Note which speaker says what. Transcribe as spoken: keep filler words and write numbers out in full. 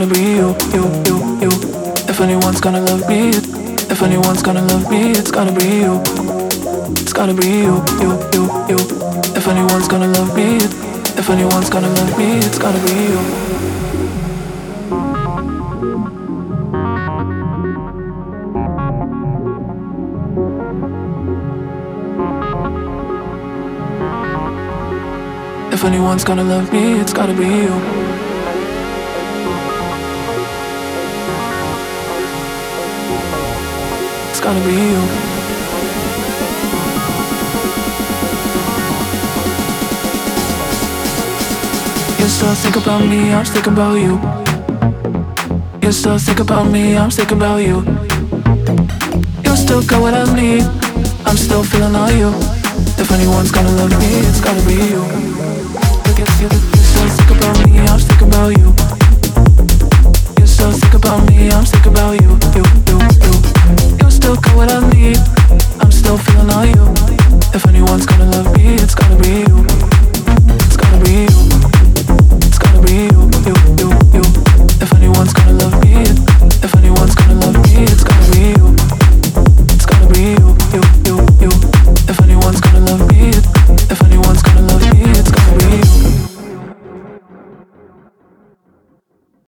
Speaker 1: gotta be you, you, you, you. If anyone's gonna love me, if anyone's gonna love me, it's gotta be you. It's gotta be you, you, you, you. If anyone's gonna love me, if anyone's gonna love me, it's gotta be you. If anyone's gonna love me, it's gotta be you. It's gotta be you. You still think about me, I'm thinking about you. You still think about me, I'm thinking about you. You still got what I need, I'm still feeling all you. If anyone's gonna love me, it's gotta be you. You still think about me, I'm thinking about you. You still think about me, I'm thinking about you. You, you, you. You still got what I need, I'm still feeling all you. If anyone's gonna love me, it's gotta be you.